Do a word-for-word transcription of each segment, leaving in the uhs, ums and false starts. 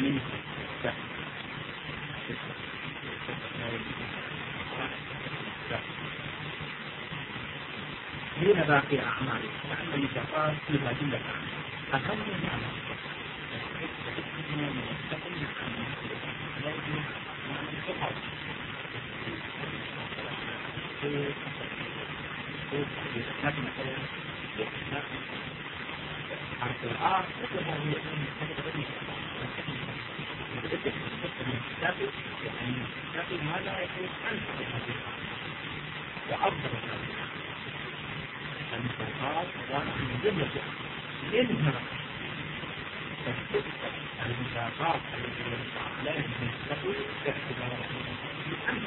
منه هنا باقي أعمال لأن الميثاقات فيها جملة أهم من أعمال لكن هذا يكون أنفع وأفضل الميثاقات من جملة منها الميثاقات التي ينفع عليها المستقبل باعتبارها أنفع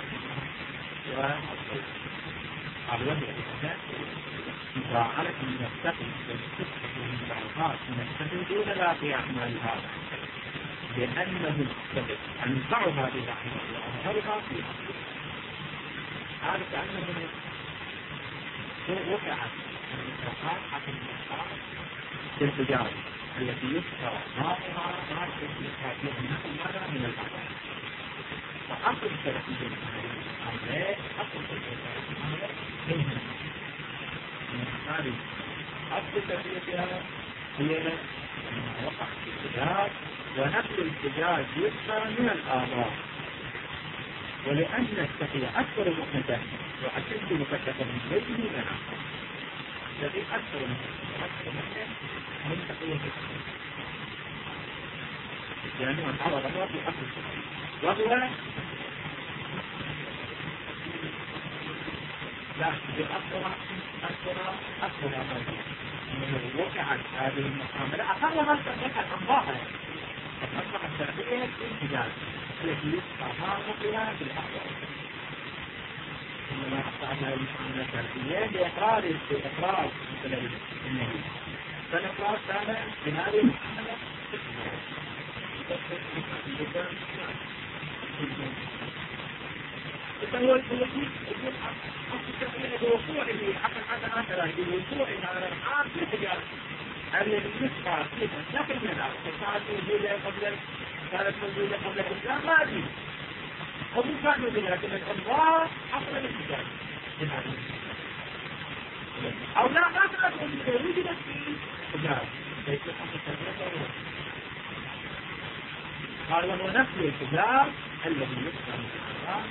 وعلى الإحسان مفاعلة المستقبل والسكة والميثاقات المستقبل دون باقي أعمال هذا لأنه أنفع هذه الأعمال وأظهرها في هذا كأنه وقعت الميثاقات حتى الميثاقات في التجارة التي يذكر ظاهرها ظاهر الميثاقات هذا من الأعمال وأصل الثلاثية الأعمال أصل الثلاثية منها من هذه أصل الثلاثية هي أنها وقعت في التجارة ونقل التجارة يذكر من الآراء ولأن التقية أكثر مؤنة وأشد مكتفة من وجهه من آخر الذي أكثر مؤنة من تقية يعني من تعرض الله في أكثر وهو لا بأكثر أكثر أكثر من وقعت هذه المعاملة أخرها تقية أنباها فأصبح التقية في التجارة التي يسقى فيها بالأحوال إنما أصبحنا المسلمين الشرعيين لإقرار إقرار النبي فالإقرار كان في هذه المحاملة فهو الوجود بوقوعه حتى حتى مثلا بوقوعه على الحال في التجارة الذي يسقى فيها نقل من الأرض فصارت موجودة قبل كانت موجودة قبل الإسلام ما أدري هم كانوا بها لكن الأنوار حصل الاتجاه أو لا ما كانت موجودة وجدت في التجارة ليس حصل قال وهو نفس الاتجاه الذي يسقى من الأرض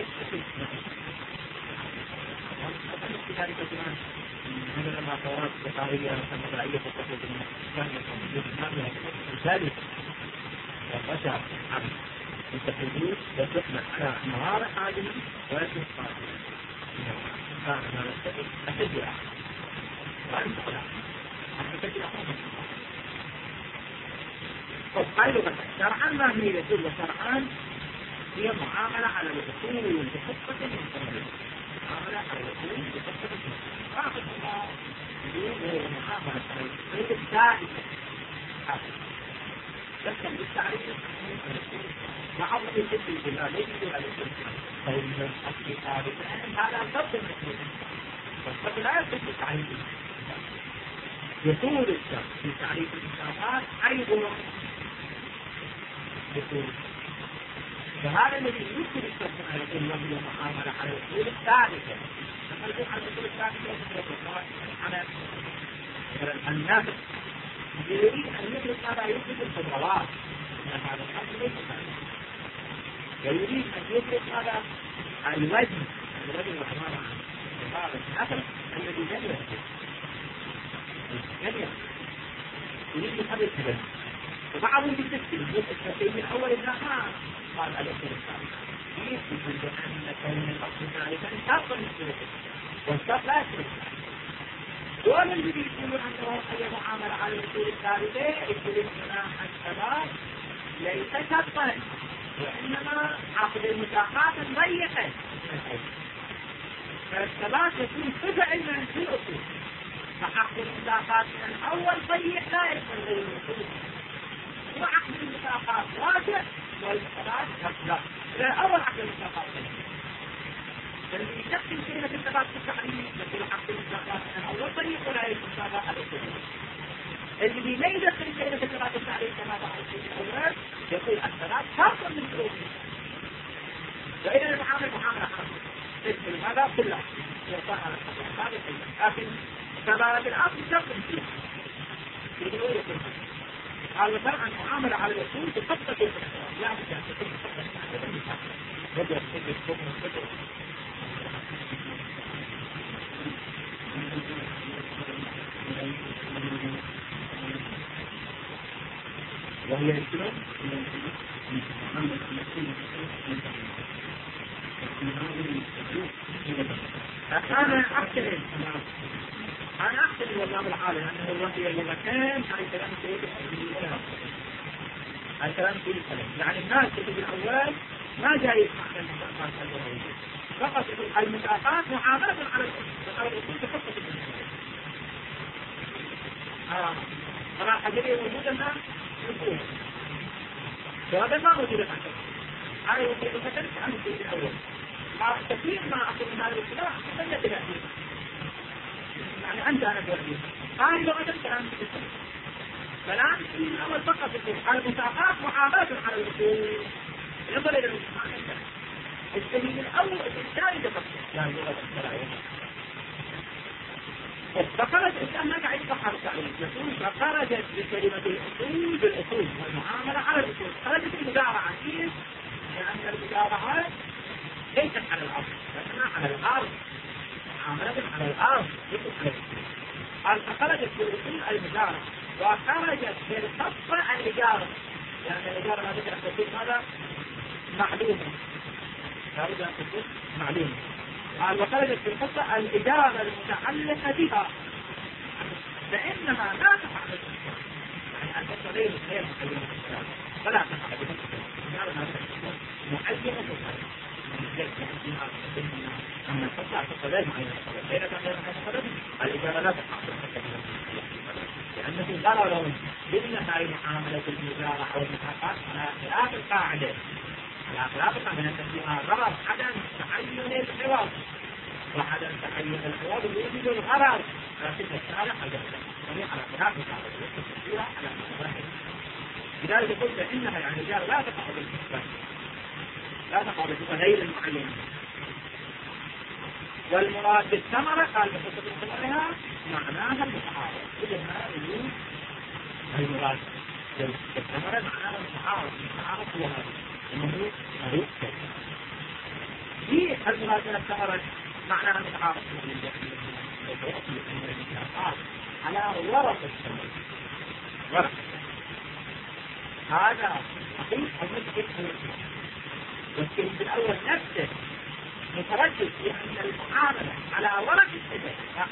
في ذلك كمان هذا لما صورات التقارية والسمدائية تتخذ من الإسلام الثالث والرشا عن التقليد يتحمل على مهارة عادلة ويتحمل على التجرع وأنت قلع أنت تجرع فقالوا شرعا ما هي يقول شرعا هي معاملة على الأصول بخطة المستمرة معاملة على الأصول بخطة المستمرة آخر الله يقول معاملة على الأصول الثالثة لكن بالتعريف بعض الشيء بالله ليس بالله فإن الأصل ثابت هذا ضد المسلم فالضد لا يصح التعريف يطول الشرط في تعريف الإسلامات أيضا يطول فهذا الذي يمكن الشرط على كل وجه المعاملة على الأصول الثابتة نقول على الأصول الثابتة على الناس يريد أن يدرك هذا يدرك الخضروات من هذا الأمر ليس ويريد أن يدرك هذا الوجه الوجه الرحمن هذا الأثر الذي لم يحدث لم يحدث يريد هذا الكلام فبعضهم بالتفسير التفسير من أول النهار قال الأصول الثالثة يثبت بأن كون الأصل الثالثة شرطا للثلاثة والشرط لا يشرك ولا الذي يقولون أنه أي معاملة على الأصول الثالثة يقولون أن الثبات ليس شرطا وإنما عقد المساقات ضيقا فالثبات يكون صفة من في الأصول فعقد المساقات من الأول ضيق لا يكون غير الأصول وعقد المساقات واسع والثبات أكبر لا أول عقد المساقات فالذي يستخدم كلمة الثبات في التعريف يقول عقد المساقات من الأول ضيق ولا يكون هذا الأصول الذي لا يدخل كلمة الصلاة التعليم كما بعد في الأول يقول الصلاة فرق من فروض وإذا المعامل معاملة حرام تدخل هذا كله يرفع على الصلاة هذا كله لكن كبارة الأصل تقدم فيها يقولون يقول قال مثلا عن معاملة على الأصول تخطط في الصلاة لا بد أن تكون تخطط بدأ تكون تكون وهي الكلام أنا أحترم أنا أحترم والله العالم أنه الوحي اللغتين عن كلام سيد الكلام عن كلام سيد الكلام يعني الناس في الأول ما جاي يسمع المساقات اللغوية فقط المساقات معاملة على الأصول تخصص المساقات آه أنا حجري موجودة الآن يقول فهذا ما موجود الآن هذا يمكن أن تكون عن الشيء الأول مع كثير ما أقول من هذا الكلام لن يتبعي يعني أنت أنا بوحيد هذه لغة الكلام فالآن في الأول فقط يقول المساقات معاملة على الأصول ينظر إلى المساقات السبيل الأول الثاني تفصل يعني لغة الكلام فخرج الإنسان ما قاعد يصحح التعليم يقول فخرجت بكلمة الأصول بالأصول والمعاملة على الأصول خرجت المدارعة كيف؟ لأن المدارعة ليست على الأرض لكنها على الأرض معاملة على الأرض ليست على الأصول قال فخرجت بالأصول المدارعة وخرجت بالخطة الإجارة لأن الإجارة ما تقدر تكون هذا معلومة لابد أن تكون معلومة قال وخرجت في الخطة الإجارة المتعلقة بها فإنما لا تقع بالإجارة يعني أن تصلين غير محينة الكلام فلا تقع بالإجارة الإجارة ما تكون محينة الكلام أما الخطة الخطة غير محينة الكلام إذا كان غير محينة الكلام الإجارة لا تقع بالإجارة لأنه ضرر بأنها معاملة الإجارة أو المحاقات على خلاف القاعدة على خلاف القاعدة أن فيها ضرر عدم تعين الحوار وعدم تعين الحوار يوجد الغرر لكن الشارع على على خلاف القاعدة على خلاف لذلك قلت إنها يعني الإجارة لا تقع بالإجارة لا تقع بالإجارة غير المعينة والمراد بالثمرة قال بخصوص ثمرها معناها المتعارض إذا يقول المراد بالثمرة معناها المتعارض المتعارض هو هذا إنه مريض في المراد بالثمرة معناها المتعارض على ورق الثمرة ورق هذا حقيقة المشكلة والكلمة الأول نفسه متردد في أن المعاملة على ورق الشجر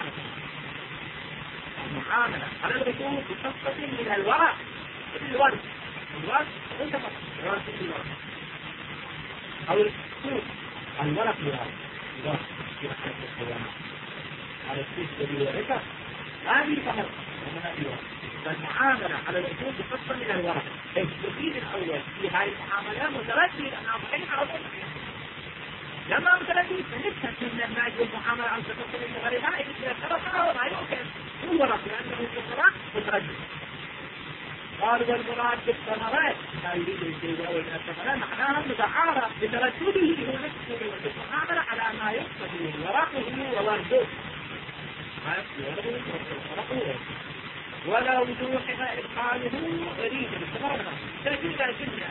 المعاملة على الرسول بخصة من الورق الورق الورق ليس فقط الورق الورق أو السوق الورق الورق الورق في حالة الحيوانات على السوق الذي يورثه هذه فقط فالمعاملة على الرسول بخصة من الورق التفصيل الأول في هذه المعاملة متردد أنها صحيحة على طول لما متردد فنفهم من الناس المعاملة عن تفصيل المغرباء إذا خلصها وما يمكن هو ورق لأنه الفقراء متردد قال والمراد بالثمرات ما يريد الشيء الأول من الثمرات معناها متعارض بتردده هو نفسه المعاملة على ما يقتضي ورقه وورده ما يقتضي ورقه ولو وضوح إدخاله أريد بالثمرة تجد جدا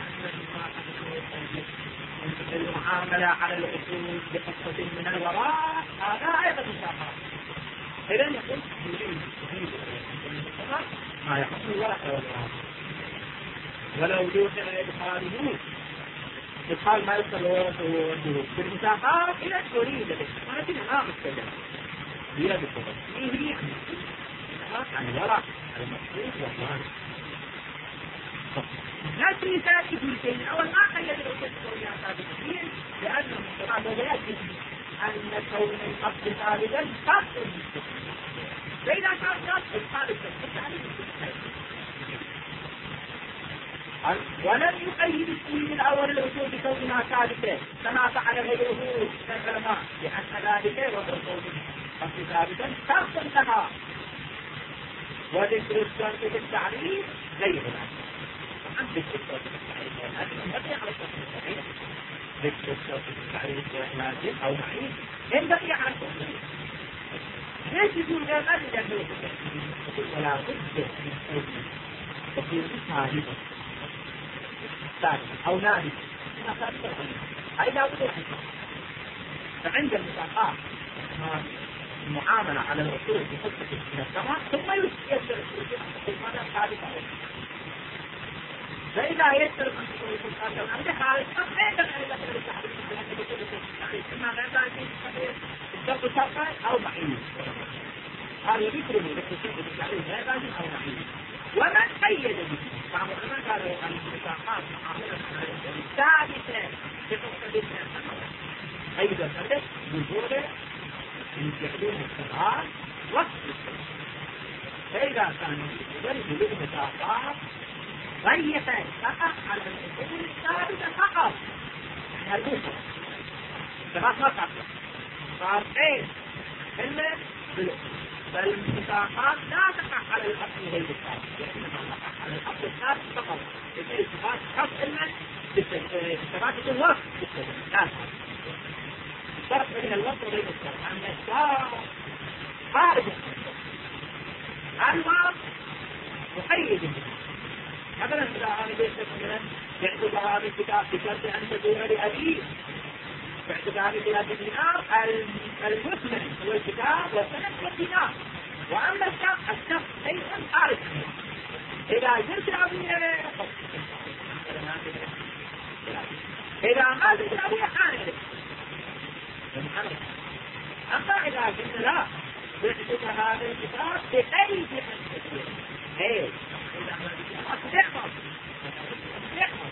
المعاملة على الأصول بقصة من الوراء هذا أيضا مساقات إذن يقول يريد ما يحصل الورق والوراء ولو وضوح إدخاله إدخال ما يصل ورقه بالمساقات إلى تريد ولكن ما مستجد هي بالثمرة هي عن الورق المقصود والوراء لكن تأكد من شيء أول ما قيد الأصول السورية ثابتين لأنه مستقع ويأكد أن كون القصد ثابتا قصد المستقع فإذا كان قصد ثابتا ولم يقيد السوري من أول الأصول بكونها ثابتة كما فعل غيره من العلماء لأن ذلك وضع القصد ثابتا قصد لها وذكر الشرط في التعريف غير العقد. عن ذكر الشرط في التعريف لازم ينبغي على الشرط الصحيح. ذكر الشرط في التعريف لازم أو معين ينبغي على الشرط الصحيح. ليش يقول لا ما تجد ولا بد من شيء تكون ثابتا ثابتا أو نادي ما ثابتا هاي لا بد منها. فعند المساقات المعاملة على الأصول في خطة السماء ثم يسير الأصول ماذا ثابتا. فإذا يسر أن تكون الأصول عند حالة فإذا أيضا التحريف كما لا يمكن الضبط شرطا أو معين. هذا ذكر من ذكر التعريف لا لازم أو معين. ومن قيد به بعض العلماء قالوا أن المساقات معاملة ثابتة في خطة السماء قيد الحدث بوجوده من يحدون الصغار وقت الصغار. فإذا كان يجب للمساقات ضيقا فقط على الأصول الثابتة فقط يعني الأصول فقط فقط صار ايه إلا بالأصول. فالمساقات لا تقع على الأصل غير الثابت لأنها تقع على الأصل الثابت فقط يصير الصفات خاص إلا بالصفات الوقت بالصفات الفرق بين الوقت وبين الصفات أن الشارع خارج الوقت مقيد به. مثلا إذا أنا بيت مثلا يعتبر هذا الكتاب بشرط أن تكون لأبيه باعتبار خلاف الدينار المثمن هو الكتاب والسند والدينار. وأما الشخص الشخص شيء خارج منه. إذا زلت أبيه إذا ما زلت أبيه خارج. أما إذا قلت لا باعتبار هذا الكتاب بأي شيء إيه إذا ما أصدقهم أصدقهم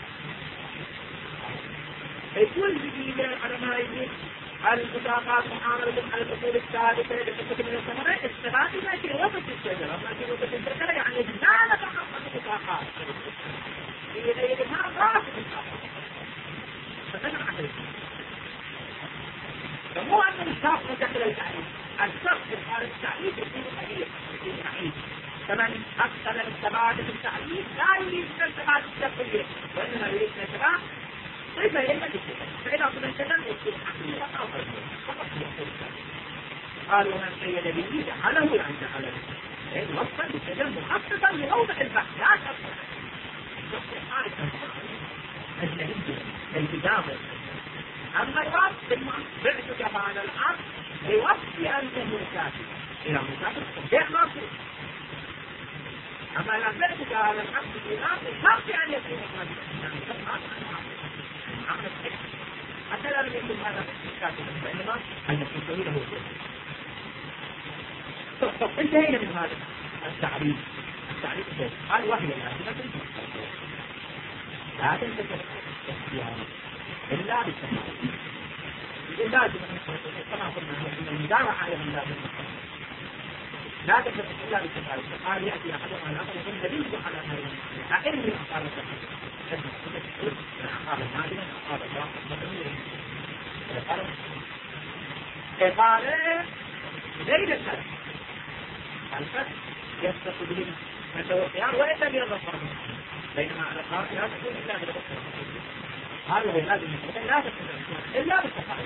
يقول جديد على ما يجب المساقات محاملة على الأصول الثابتة لحكم من الثمرة استغاثي ما في وسط الشجرة ما في وسط الشجرة يعني لا نتحقق المساقات إذا يجب ما راس المساقات فنمع عليه. فمو أن الشخص داخل التعليم الشخص خارج التعليم يكون قليل يكون ضعيف. فمن أقصد الثبات في التعليم لا يريد الثبات الشخصية وإنما يريد الثبات كيف يلمس الشجر؟ فإذا كنا الشجر يكون حقيقة أو فقط قالوا من قيد به جعله يعني جعله وصفا بالشجر مخصصا لموضع البحث لا تفصل الشخص خارج أجنبي التزام. أما الوصف بعثك هذا الأمر بوصف أنه مسافر إلى مسافر بيع مرفوض. أما إذا بعثك هذا الأمر بالإمام بشرط أن يكون حتى لا يكون هذا مسافر فإنما أن يكون له طب انتهينا من هذا التعريف. التعريف قال وهي لازمة لا تنتهي اختيارا إلا بالتفاعل. لازم كما قلنا أن المدارة على من لازم لا تنتهي إلا بالتفاعل. قال يأتي أحدهم على الأخر يقول نبيه على هذا أئني أقال التفاعل أقال المادنة أقال الواقع قال غير السلام الفتح يستقل به متوقعان وإن لم يظهر بينما على القرآن لا تكون إلا بالتفاعل. هذا لازم يكون لا تكون إلا بالتفاعل.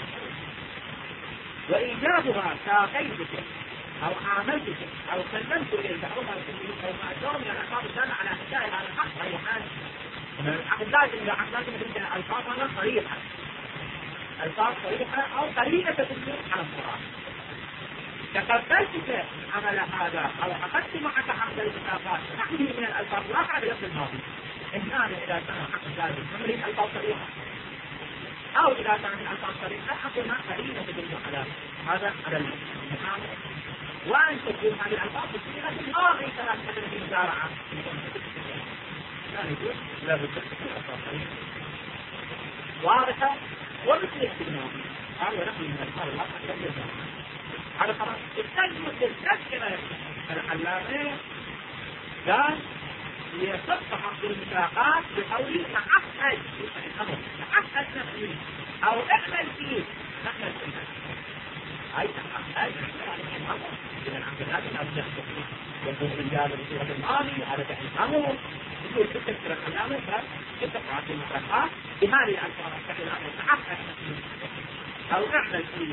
وإيجابها كقيدك أو عاملتك أو سلمت إليك أو ما تسلمك أو ما أدوم إلى الألفاظ الدالة على أداء هذا الحق أي حال. الحق لازم إذا حق لازم تكون ألفاظنا صريحة ألفاظ صريحة أو قليلة تدل على القرآن. تقبلتك عمل هذا أو أخذت معك حق المساقات نحن من الألفاظ الواقعة بلفظ الماضي. إن كان إذا كان حق ذلك نمرين ألفاظ صريحة أو إذا كان الألفاظ صريحة حقنا قليلة تدل على هذا على المحامل. وأن تكون هذه الألفاظ بصيغة الماضي كما تحدث في المزارعة لا يجوز لا بد تكون ألفاظ صريحة واضحة ومثل الماضي. هذا نحن من الألفاظ الواقعة بلفظ الماضي. هذا خلاص التجمع التذكرة العلامة قال يصف حق المساقات بقوله تعهد الأمر تعهد نفسه أو اعمل فيه اعمل فيه هاي هاي إذا عند هذا الأمر يكون الرجال بصورة الماضي هذا تحريمه يقول تكثر كلامه فتقع في المكافأة بهذه الألفاظ التي نتحقق أو نعمل فيه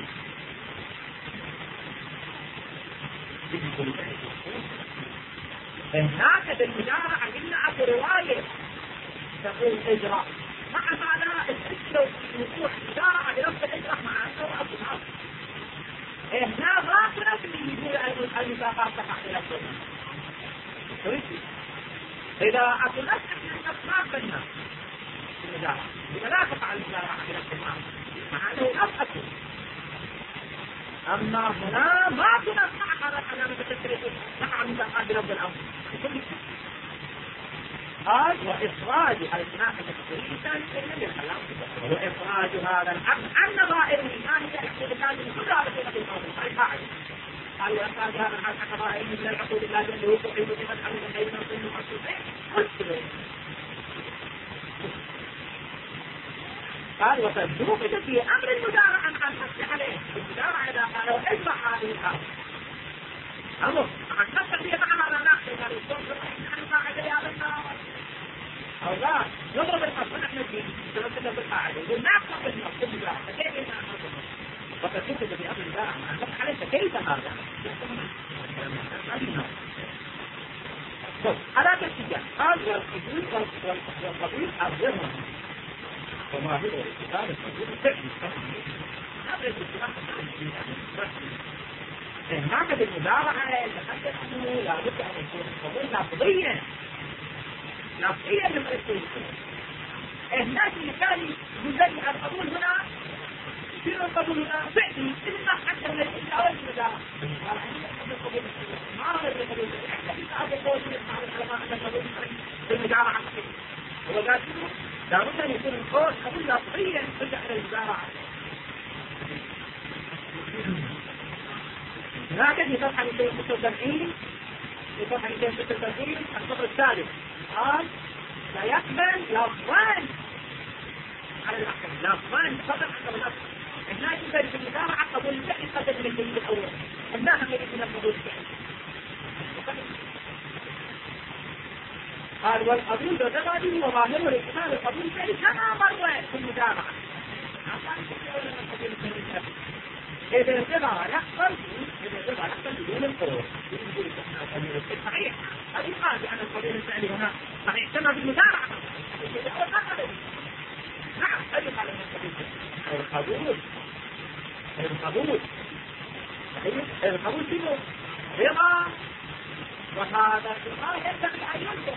هناك بالمجارة قلنا أكو رواية تقول إجراء مع هذا الفكر وقوع مجارة بنفس الإجراء مع أنه أبو ناس هنا غافلة اللي يقول المساقات تقع إلى الصورة إذا أكو نفس الناس ما بنا المجارة إذا لا تقع المجارة إلى الصورة مع أنه أبو أما هنا ما كنا نسمع هذا الكلام بتشريح نقع مساقات برب الأمر قال وإخراج الإسناد تقريبا إلى الكلام وإخراج هذا العبد عن نظائر الإيمان يحصل هذه كلها على صيغة الموضوع القاعدة قال وإخراج هذا العبد عن نظائر من العقول اللازم له تحيل بمن حول بين كل المحسوسين قلت قال وتدوق في أمر المدارع عن الحث عليه المدارع إذا قالوا اجمع هذه الأمر أمر عن نفسك يتعامل على نفسك قالوا الصوت عن القاعدة يا بنا أو لا نضرب الحصر نحن الدين نضرب بالقاعدة يقول ما أقصد النص المدارع فكيف يمنع النص وتدوق في أمر المدارع عن الحث عليه فكيف هذا على كالسجان قال والقبول والقبول أرضهم وما هو الاستفادة القبول الفعلي هذا الاستفادة هناك بالمدارعة يتحدث أنه لا بد أن يكون القبول لفظيا لفظيا لما يكون هناك اللي كان يزيع القبول هنا يصير القبول هنا فعلي إلا حتى الذي يتعود المدارعة ما هو القبول هذا يقول بالمدارعة هو قال لا بد أن يكون القول قبول لفظيا يرجع إلى المدارعة هناك في صفحة مئتين وستة وسبعين في صفحة مئتين وستة وسبعين السطر الثالث قال لا يقبل لفظان على الأحكام لفظان فقط حسب الأصل هناك يقبل في المدارعة قبول الفعل قبل من الدليل الأول هناك يقبل قبول الفعل قال والقبول بالرغبة وظاهره الاحتمال القبول الفعل كما مر في المدارعة إذا الرضا يحصل إذا الرضا يحصل بدون القول بدون القول صحيح هذه قال بأن القبول الفعلي هنا صحيح كما في المدارعة نعم هذه قال أن القبول القبول صحيح القبول فيه رضا وهذا الرضا ينبغي أن ينبغي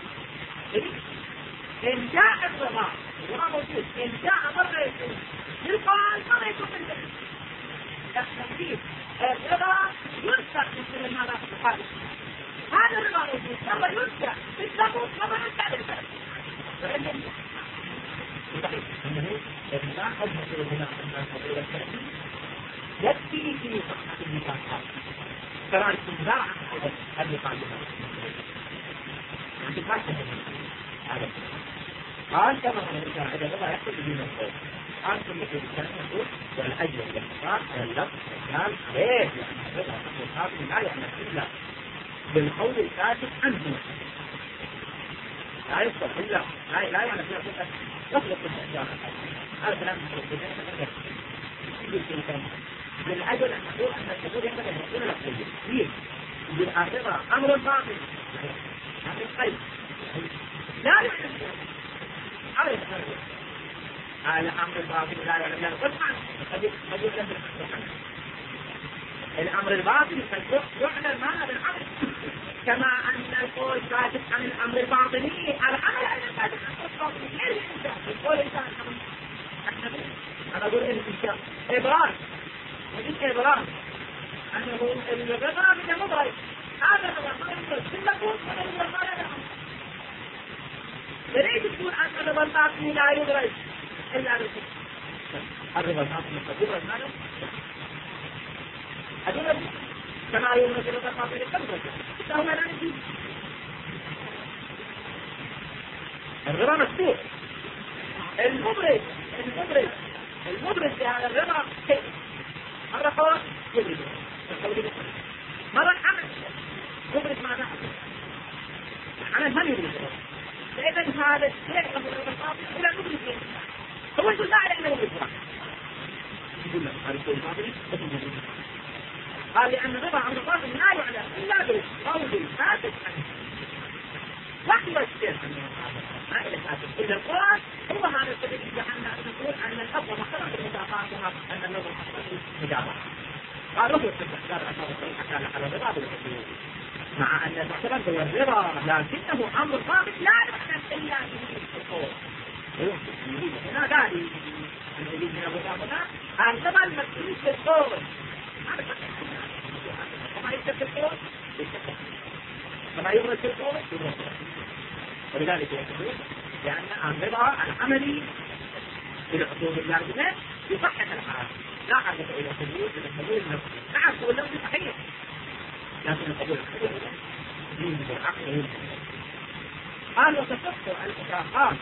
إن جاء الرضا الرضا موجود إن جاء مرة يكون يقال مرة يكون بالفعل التنفيذ الرضا ينسخ مثل ما نحن نقول هذا الرضا موجود مرة ينسخ بالضبط مرة ينسخ بالفعل فإنه صحيح أنه الرضا قد يصير هنا أن القبول الفعلي يكفي في صحة النقاط ترى المدارعة هذه قاعدة هذا قال كما قلنا إذا الرضا يحصل بدون القول قال كل شيء كان يقول والأجر والاختصار واللفظ والكلام عليه لأن الرضا يحصل الخاطئ لا يعمل إلا بالقول الكاتب عنه لا يصل إلا لا لا يعمل إلا يطلق الإحجار هذا كلام مخلوق يقول كل كلام بالأجر أن نقول أن الحضور ينبغي أن يكون لفظيا بالآخرة أمر باطل هذا القيد لا يعلم هذا يتفرق على أمر الباطل لا يعلم لا يقول عنه قد يعلم بالحق الأمر الباطل قد يعلم ما هذا الأمر كما أن القول كاتب عن الأمر الباطني الأمر أن الكاتب عن الأمر الباطني القول إنسان أنا أقول الإنسان إبرار وجد إبرار أنه الغضاء من المضرب هذا الغضاء كل قول ولا الغضاء ليش تقول أن الرضا الباطني لا يدرج إلا بالفعل الرضا الباطني قد يدرج ماذا؟ أدرج كما يدرج الرضا الباطني قد يدرج فهو لا يدرج الرضا مفتوح المدرج المدرج المدرج لهذا الرضا كيف؟ الرضا يبرد مرة الحمل يبرد مع نحن الحمل ما يبرد فإذا هذا الشيء إلى نبرد هو يقول لا إلا يبرد يقول لك هذا الشيء الباطل قال لأن الرضا عن الباطل لا يعلم إلا بالقول الفاسد وحي الشيخ ما إلى فاسد إذا القرآن هو هذا السبب يجعلنا أن نقول أن الأفضل مخلص المتاقات أن النظر حصل مجابة قال رفض استحدار أشار الصحيح كان على الرضا بالحدود مع أن المعتبر هو الرضا لكنه أمر ضابط لا يحتاج إلا به القول هنا ذلك أن يجب من أبو هنا أن تبع المسؤولية في القول كما يكتب في القول كما يغرد في القول ولذلك يقول لأن الرضا العملي بالعقول اللازمة يصحح الحال لا حاجة إلى القبول إلى القبول النفسي نعم هو النفسي صحيح لكن القبول الحقيقي دين بالعقل قال وتصف المساقات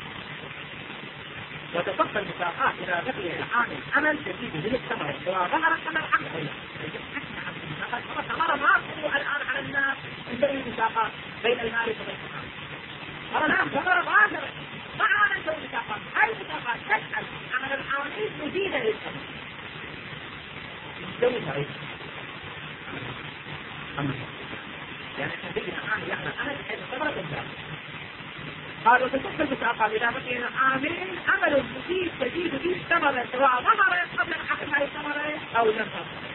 وتصف المساقات إلى بقي العامل عمل جديد من الثمرة سواء ظهر الثمر عن غيره الثمرة ما تقول الآن على الناس من بين المساقات بين المالك وبين العامل ترى نعم ثمرة ظاهرة ما عمل بين المساقات هاي المساقات تسأل عمل العامل مفيدة للثمر يستوي هاي يعني سيدنا عامل يعمل عمل بحيث الثمرة تنجح قال وتصف المساقات إذا بقي العامل عمل مفيد تزيد فيه الثمرة سواء ظهرت قبل الحقل هاي الثمرة أو لم تظهر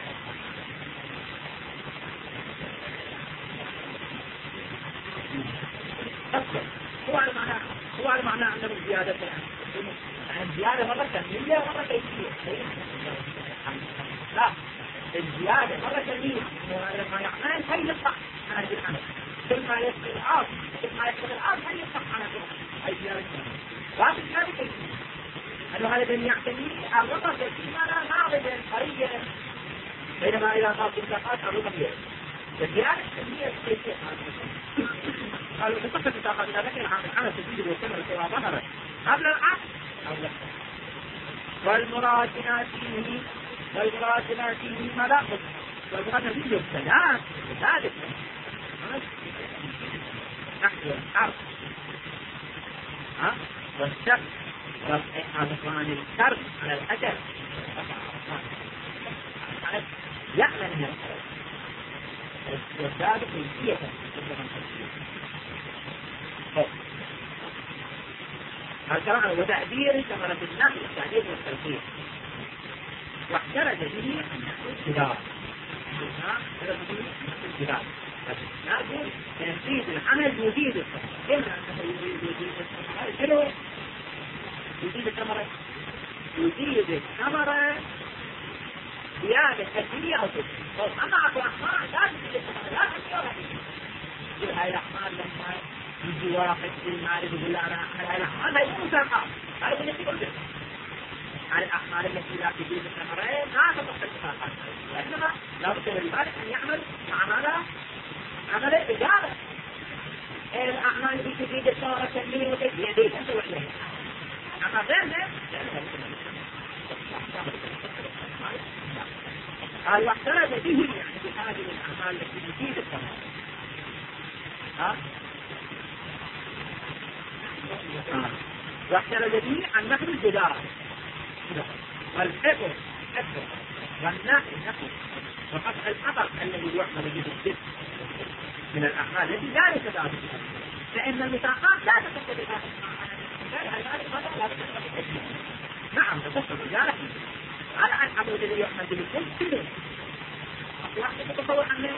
هو على معنى هو على معنى أنه الزيادة الزيادة مرة كمية ومرة كيفية لا الزيادة مرة كمية لما يعمل هاي يصح على العمل كل ما يصل الأرض كل ما يصل الأرض هاي يصح على هاي زيادة وهذا الزيادة كيفية أنه هذا الذي يعتني الرطب يكون ناضجا طريا بينما إذا صار انتقاد الرطب يجب الزيادة كمية كيفية قالوا تصف الانتقاد إذا ذكر عن العمل تزيد والثمرة سواء ظهرت قبل العقل أو لا والمراسلات فيه والمراسلات فيه ملاحظ والمراسلات فيه الثلاث ذلك نحو الحرف والشك والإعطان الكرب على الأجل يعلم من الزاد كيفية الكلام وتعبير ثمرة النحو التعبير والتلقيح واحترز به الجدار الجدار نقول تنفيذ العمل يزيد الثمرة إما أنه يزيد الثمرة يزيد الثمرة يزيد الثمرة زيادة تجرية أو تجرية أما أكو أحمال لا تزيد الثمرة لا تجرية يقول هاي الأحمال لما يجي واحد في المعرض يقول لا أنا أحمل هاي الأحمال هاي مساقات هاي اللي يقول به عن الأحمال التي لا تزيد الثمرة ما تطلق المساقات وإنما لا بد للمالك أن يعمل عمل عمل إجابة الأعمال التي تزيد الثمرة تجرية وتجرية دي أنت وحده أما غير ذلك قال واحترز به يعني بهذه الأعمال التي تزيد الثمرة ها واحترز به عن نحو الجدار والحفر حفر والنحو نحو وقطع الحطر الذي يحمل به الجسم من الأعمال التي لا يتداعي فإن المساقات لا تتصل بها نعم تصل بها على أن العمل الذي يحمل به الجسم كله واحد يتصور عنه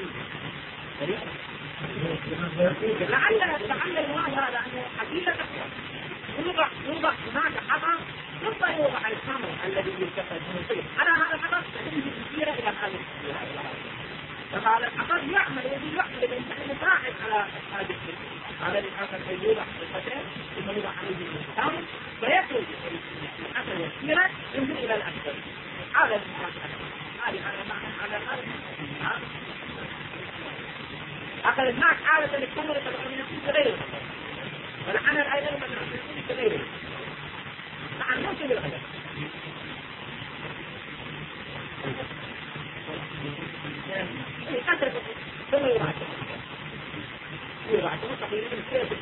لعل لعل المراد هذا أنه حقيقة يوضع يوضع هناك حطر ثم يوضع الخمر الذي يستفاد من الطيب على هذا الحطر تتم كثيرة إلى هذه فهذا الحطر يعمل الذي يعمل الإنسان مساعد على هذا الشيء على الحطر يوضع في الفتاة ثم يوضع عليه الخمر فيخرج الحطر يسيرة ينزل إلى الأكثر هذا هذا هذا معنى هذا هذا أخذ معك عادة للكمر تبقى من السنة غيره والحنر أيضا من السنة غيره نعم موسم الغدر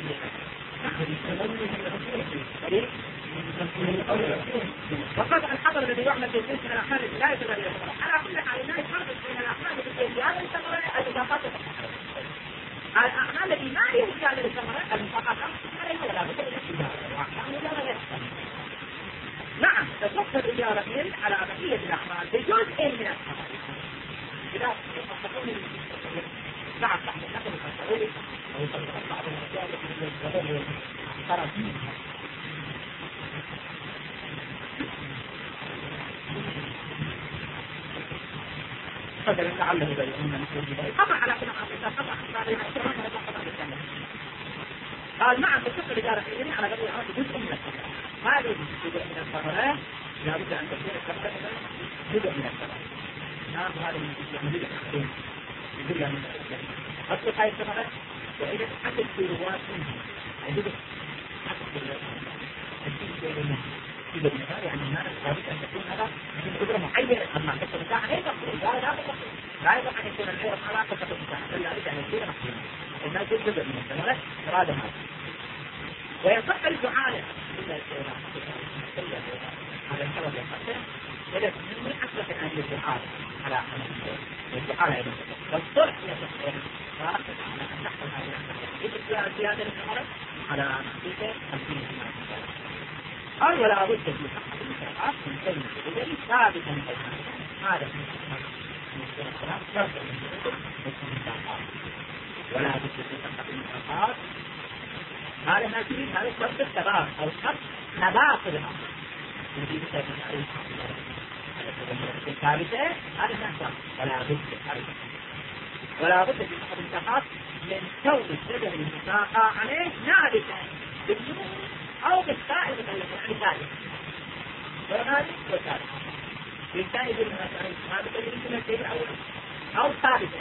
وقد الحظر الذي يعمل في الجنس من الأحمال لا يتغير على كل حال لا يفرق بين الأحمال التي هذا الثمرة الإضافات الأعمال التي ما يرجع للثمرة المفاقات عليها ولا بد من الإجارة ولا يحصل. نعم تصف الإجارة من على بقية الأعمال بجزء من الثمرة إذا تكون نعم تحت النقل التصوري أو تطبق بعض الأشياء التي ترى فقد لعله يبيعون مثل ذلك طبعا على كل حال طبعا قال نعم تصف الإجارة في على قدر العمل جزء من الثمرة هذه جزء من الثمرة لا بد أن تكون الثمرة جزء من الثمرة. نعم هذا من جزء من جزء من الثمرة أصل هذه الثمرة وإذا تحدث في رواة منها جزء جزء منها يعني هذا لابد أن تكون هذا من قدرة معينة أما قصة المساحة لا يقصد لا لا لا يقصد أن يكون العير على قصة المساحة بل لابد أن يكون محسونا إنها جزء من الثمرة إرادة هذا ويصح الدعاء إلا الشيطان هذا السبب يقصد إذا من أصلح أن الدعاء على الدعاء أيضا والصلح يصح فأصلح على أن نحصل هذه زيادة الثمرة على نحصيته خمسين قال ولا بد في حق المساحات من كلمة الإذن ثابتا هذا من الكلام شرط المساحات ولا بد في حق المساحات هذا ما تريد هذا شرط التباق أو شرط نباق الأمر الذي بسبب الثابتة هذا ما شرط ولا بد ولا بد في حق المساحات من كون الشجر المساحة عليه نابتا بالنور أو بالسائل المكلفة يعني ثابت وهذا هو ثابت بالتالي يقولنا ثابت يمكن الشيء الأول أو ثابتة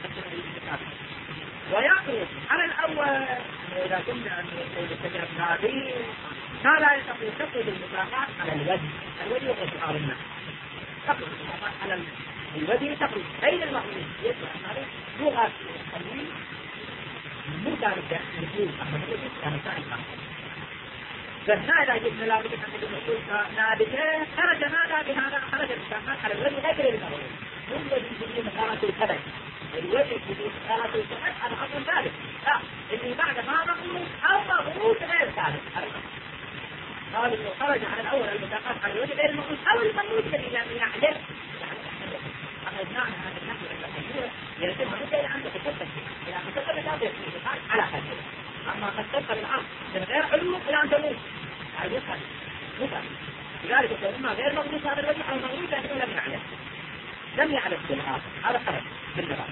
ويأخذ على الأول إذا كنا أن يتجرب نابين ما لا يستطيع تقويض المساقات على الوجه الوجه هو شعار الناس تقويض المساقات على الوجه تقويض بين المغلوب يسمع هذا لغة التنوين مو ثابتة نقول أما نقول كان ثابتة فهذا جبنا لا بد أن نقول نابته خرج ماذا بهذا خرج المساقات على الوجه غير المغلوب مو الوجه يجب مقارنة الكبد الوجه يجب مقارنة الكبد على أصل ثابت لا اللي بعد ما مغلوب أو مغلوب غير ثابت قال إنه خرج على الأول المساقات على الوجه غير المغلوب أو المغلوب الذي لم يعلم أخذناه هذا النحو الأخير يتم مثل عنده خطة إلى خطة لا تفعل على خطة أما قد تدخل الأرض من غير علوم إلى أن تموت هذا يفعل مفعل لذلك إما غير مغلوب هذا الوجه أو مغلوب لكنه لم يعلم لم يعلم بالآخر هذا خرج بالنظام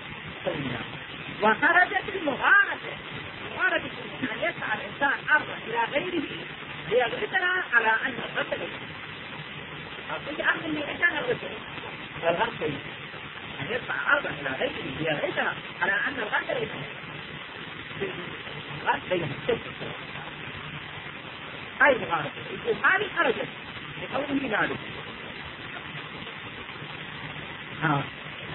وخرجت المغارسة المغارسة أن يسعى الإنسان أرضا إلى غيره ليغرسها على أن الغسل أقول أخذ من الإنسان الغسل والغسل أن يدفع أرضا إلى غيره ليغرسها على أن الغسل الغسل بين السبب هاي مغارسة هذه خرجت لقوله ذلك ها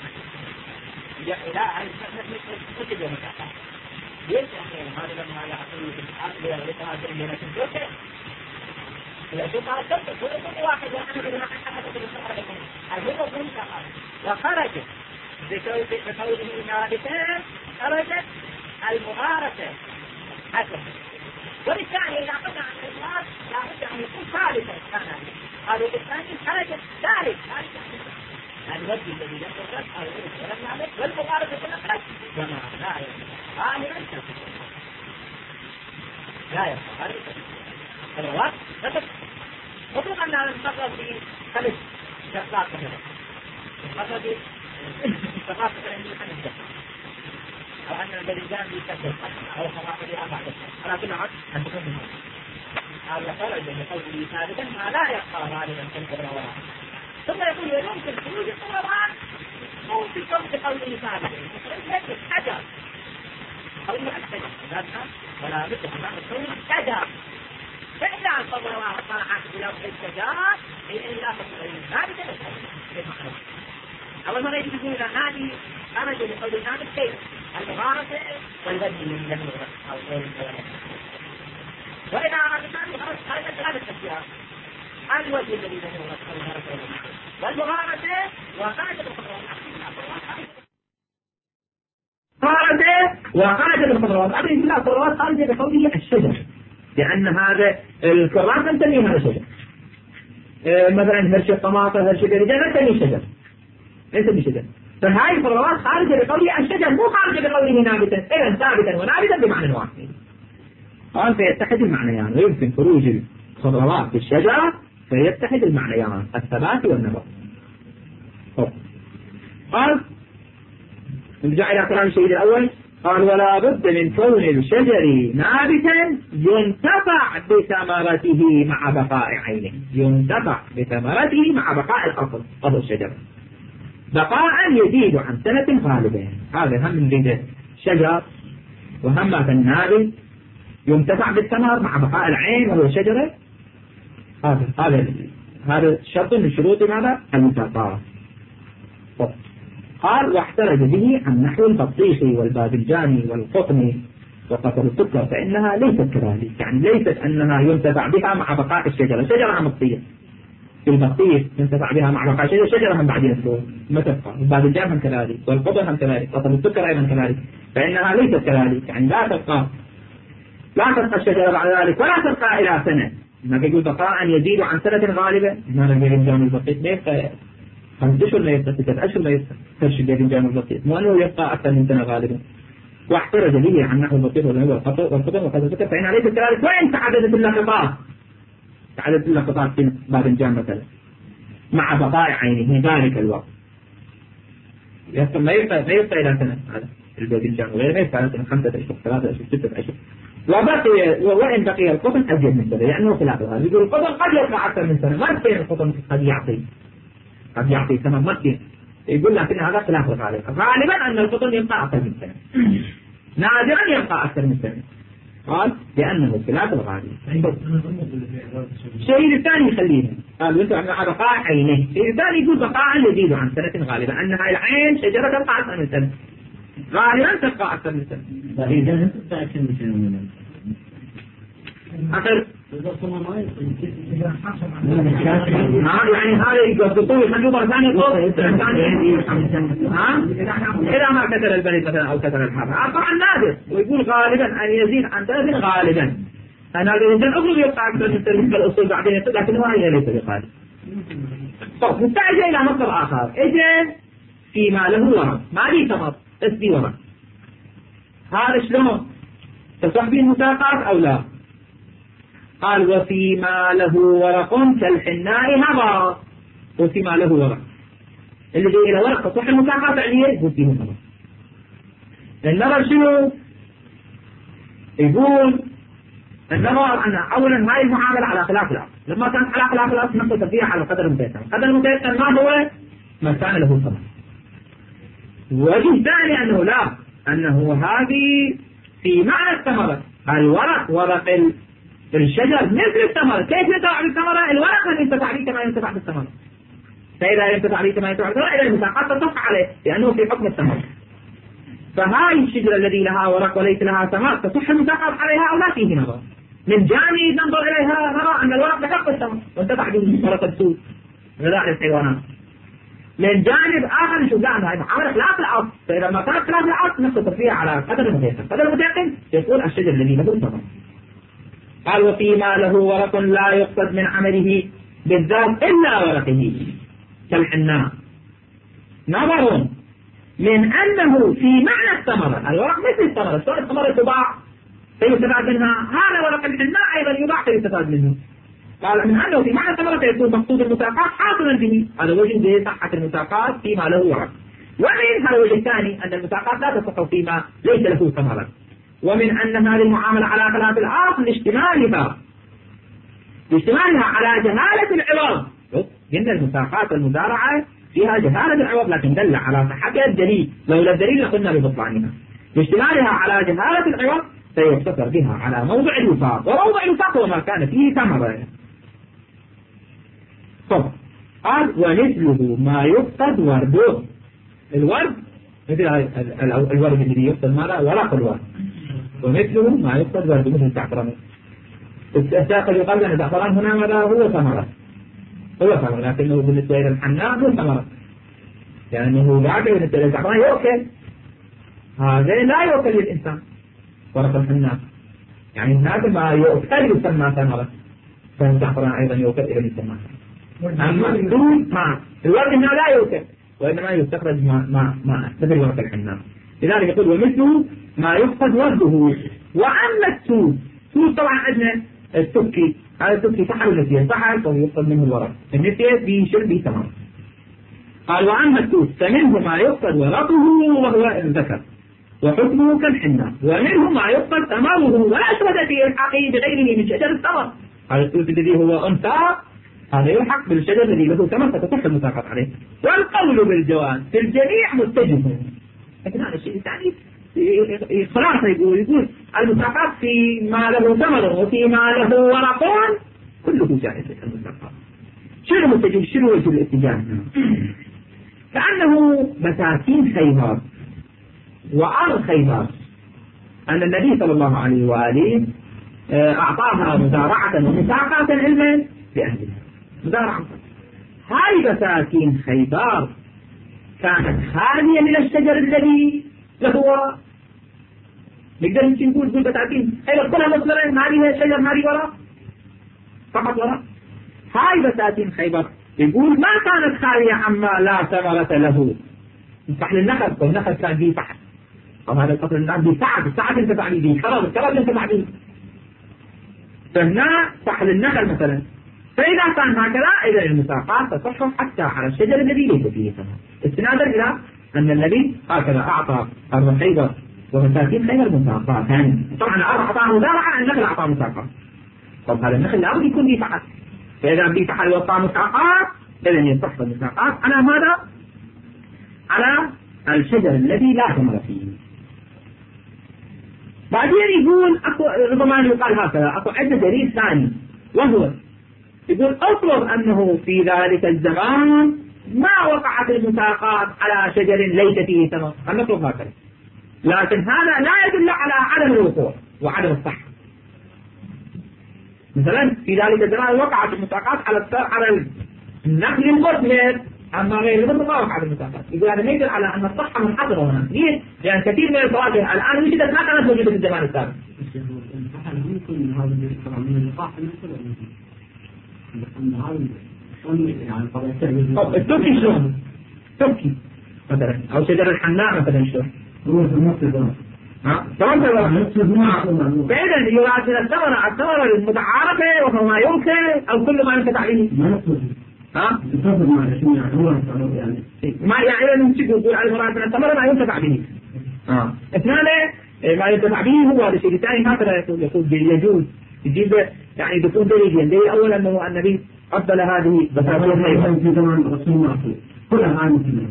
لا هاي كتب يوم الأحد يرجع هذا لما يعطيه الحق ليغرسها بين السبب يجب على الدفع كل واحد يحمل بما حدث في الصحراء الهدى منتهى وخرجت بقوله نابتان خرجت المغارسة حسنا وبالتالي إذا قلنا عن الإطلاق لا بد أن يكون ثالثا قالوا بالثاني خرجت ثالث الوجه الذي لم يخرج أو لم يعمل والمغارسة تنخرج وما لا يفعل غالبا لا يفعل الرواق نفس مطلق أننا نتفرد في خمس شخصات مثلا نتفرد في شخصات مثلا من خمس أو أن البلدان يكسر أو خرافة في أربعة على كل عد أن تكون منهم هذا خرج من قوله ثابتا ما لا يبقى غالبا في الرواه ثم يقول يمكن خروج الرواه مو في صوت قوله ثابتا لكن حجر قوله الحجر ولا بد من قوله حجر فإذا أصبر وصنعت بلوح الشجار إلا ثابتة بالمخرج أول مرة يجب أن هذه خرج لقول ثابت كيف المغارسة والبدء من لم يغرق أو غير الوجه الذي له البركة والمغارسة وخرجت الخضروات خرجت وخرجت الخضروات أبدا يقول الخضروات خارجة بقوله الشجر لأن هذا الكرات نسميه هذا شجر. اه مثلا هرش الطماطة هرش الرجال نسميه شجر نسميه شجر. فهاي الخضروات خارجة بقوله الشجر مو خارجة بقوله نابتا إذا ثابتا ونابتا بمعنى واحد. قال فيتحد المعنيان ويمكن خروج الخضروات في الشجرة فيتحد المعنيان الثبات والنبات. قال نرجع إلى كلام الشهيد الأول قال ولا بد من كون الشجر نابتا ينتفع بثمرته مع بقاء عينه ينتفع بثمرته مع بقاء الأصل أصل الشجرة بقاء يزيد عن سنة غالبا. هذا هم نريد شجر وهم النابت ينتفع بالثمر مع بقاء العين وهو الشجرة. هذا هذا هذا شرط من شروط ماذا؟ المساقات. قال واحترز به عن نحو البطيخ والباذنجان والقطن وقطر السكر فإنها ليست كذلك يعني ليست أنها ينتفع بها مع بقاء الشجرة. الشجرة هم تطير في البطيخ ينتفع بها مع بقاء الشجرة الشجرة هم بعدين تطير ما تبقى الباذنجان هم كذلك والقطن هم كذلك قطر السكر أيضا كذلك فإنها ليست كذلك يعني لا تبقى لا تبقى الشجرة بعد ذلك ولا تبقى إلى سنة. ما يقول بقاء يزيد عن سنة غالبا هذا الباذنجان البطيخ ما يبقى خمس أشهر ما يبقى ستة أشهر ما يبقى فرش الباذنجان البطيخ مو أنه يبقى أكثر من سنة غالبا. واحترز به عن نحو البطيخ والقطن والقطن وقطر السكر فإنها ليست كذلك وإن تعددت اللقطات تعددت اللقطات في باذنجان مثلا مع بقاء عينه ذلك الوقت ما يبقى ما يبقى إلى سنة هذا الباذنجان وغير ما يبقى إلى سنة خمسة أشهر ثلاثة أشهر ستة أشهر. وبقي وإن بقي القطن أزيد من سنة لأنه خلاف هذا يقول القطن قد يبقى أكثر من سنة ما يصير القطن قد يعطي قد يعطي سنة مرتين يقول لكن هذا خلاف عليه غالبا أن القطن يبقى أكثر من سنة نادرا يبقى أكثر من سنة. قال لأنه خلاف الغالب. الشيء الثاني يخلينا قال وانتم عن بقاء عينه. الشيء الثاني يقول بقاء يزيد عن سنة غالبا أن هاي العين شجرة تبقى أكثر من سنة غالبا تبقى أكثر من سنة. إذا تبقى أكثر من سنة أخر ها يعني هذا يقصدون يخلوا مرة ثانية قصد ها إذا ما كثر البريد مثلا أو كثر الحر طبعا نادر ويقول غالبا أن يزيد عن ثلاث غالبا أنا إذا أغلب يبقى أكثر من ثلاث بالأصول بعدين لكن هو هي ليس بغالب. طب نستعجل إلى مصدر آخر إجا فيما له ورق ما لي ثمر اسمي ورق هذا شلون تصح به المساقات أو لا؟ قال وفيما له ورق كالحناء هبر وفيما له ورق اللي جاي له ورق تصح المساقات عليه وفيه نظر. النظر شنو؟ يقول النظر أن أولا هاي المعاملة على خلاف الأصل لما كانت على خلاف الأصل نقصد فيها على قدر المتيسر قدر المتيسر ما هو ما كان له ثمر. وجه ثاني أنه لا أنه هذه في معنى الثمرة الورق ورق الشجر مثل الثمرة كيف ينتفع بالثمرة؟ الورق من ينتفع به كما ينتفع بالثمرة فإذا ينتفع به كما ينتفع بالثمرة إذا المساقات تصح عليه لأنه في حكم الثمرة. فهاي الشجرة الذي لها ورق وليس لها ثمر تصح المساقات عليها أو لا فيه نظر. من جانب ننظر إليها نرى أن الورق بحق الثمر وانتفع به ورق السود غذاء للحيوانات. من جانب آخر نشوف لا هاي محاولة خلاف الأصل فإذا ما كانت خلاف الأصل نقصد فيها على قدر المتيقن قدر المتيقن يقول الشجر الذي له ثمر. قال وفيما له ورق لا يقصد من عمله بالذات إلا ورقه كالحناء نظر من أنه في معنى الثمرة الورق مثل الثمرة سواء الثمرة تباع فيستفاد منها هذا ورق الحناء أيضا يباع فيستفاد منه. قال من أنه في معنى الثمرة يكون مقصود المساقات حاصلا به هذا وجه صحة المساقات فيما له ورق. ومن هذا الوجه الثاني أن المساقات لا تصح فيما ليس له ثمرة. ومن أن هذه المعاملة على خلاف الأصل لاشتمالها لاشتمالها على جهالة العوض. قلنا المساقات والمزارعة فيها جهالة العوض لكن دل على صحتها الدليل لولا الدليل لقلنا ببطلانها. لاشتمالها على جهالة العوض فيقتصر بها على موضع الوفاق وموضع الوفاق هو ما كان فيه ثمرة. طب قال ومثله ما يفقد ورده الورد مثل الورد الذي يفقد ماذا ورق الورد ومثله ما يفقد ورده مثل الزعفران. الساق يقال أن الزعفران هنا ماذا هو ثمرة هو ثمر، لكنه بالنسبة إلى الحناء مو ثمرة، لأنه لا بالنسبة إلى الزعفران يؤكل، هذا لا يؤكل للإنسان ورق الحناء، يعني هذا ما يؤكل يسمى ثمرة، فالزعفران أيضا يؤكل إذا يسمى. أما الدود ما الورد هنا لا يؤكل، وإنما يستخرج ما ما ما مثل ورق الحناء. لذلك يقول ومثله ما يفقد ورده. وأما السود، سود طبعا عندنا التركي، هذا التركي فحل النسيج، فحل فهو يفقد منه الورق، النسيج بيشل بثمر. قال وأما السود فمنه ما يفقد ورقه وهو الذكر وحكمه كالحناء، ومنه ما يفقد ثمره ولا شبه في الحقه بغيره من شجر الثمر. هذا السود الذي هو أنثى هذا يلحق بالشجر الذي له ثمر فتصح المساقط عليه. والقول بالجواز في الجميع متجه، لكن هذا الشيء الثاني خلاصة يقول يقول المساقط في ما له ثمر وفي ما له ورق كله جائز المساقط. شنو متجه؟ شنو وجه الاتجاه؟ كأنه مساكين خيبر وأرض خيبر أن النبي صلى الله عليه وآله أعطاها مزارعة ومساقة علما لأهلها مزارعة. هاي مساكين خيبر كانت خالية من الشجر الذي له ورق. نقدر يمكن نقول نقول بساتين خيبر كلها مثلا هذه الشجر هذه ورق فقط ورق. هاي بساتين خيبر يقول ما كانت خالية عما لا ثمرة له. فحل النخل، والنخل كان به فحل، أو هذا الفصل النخل به سعد، السعد ينتفع به، الكرم الكرم ينتفع به. فهنا فحل النخل مثلا. فإذا كان هكذا إذا المساقات تصح حتى على الشجر الذي ليس فيه ثمر، استنادا إلى أن النبي هكذا أعطى أرض خيبر ومساكين خيبر مساقات. يعني طبعا الأرض أعطاه مزارعة، النخل أعطاه مساقات. طب هذا النخل لابد يكون به فحل، فإذا به فحل وأعطاه مساقات إذا يصح المساقات على ماذا؟ على الشجر الذي لا ثمر فيه. بعدين يقول أكو ربما يقال هكذا، أكو عندنا دليل ثاني وهو يقول أطلب أنه في ذلك الزمان ما وقعت المساقات على شجر ليس فيه ثمر، نطلب هكذا، لكن هذا لا يدل على عدم الوقوع وعدم الصحة. مثلا في ذلك الزمان وقعت المساقات على على النخل المثمر، أما غير المثمر ما وقعت المساقات. يقول هذا يدل على أن الصحة منحدرة هنا. ليه؟ لأن كثير من الفواكه الآن وجدت ما كانت موجودة في الزمان السابق. طب التركي شلون؟ التركي مثلا أو شجر الحناء مثلا شلون؟ ها؟ فإذا يراد من الثمرة الثمرة المتعارفة وهو ما يمكن أو كل ما ينتفع به. ها؟ ما يعني نمسك يقول على المراد من الثمرة ما ينتفع به. ها؟ اثنان ما ينتفع به هو هذا الشيء الثاني هكذا يقول يقول يجوز يجيب يعني بيكون دليل دليل أولا أنه النبي أفضل هذه بساتين خيبر. في زمان رسول الله كلها عام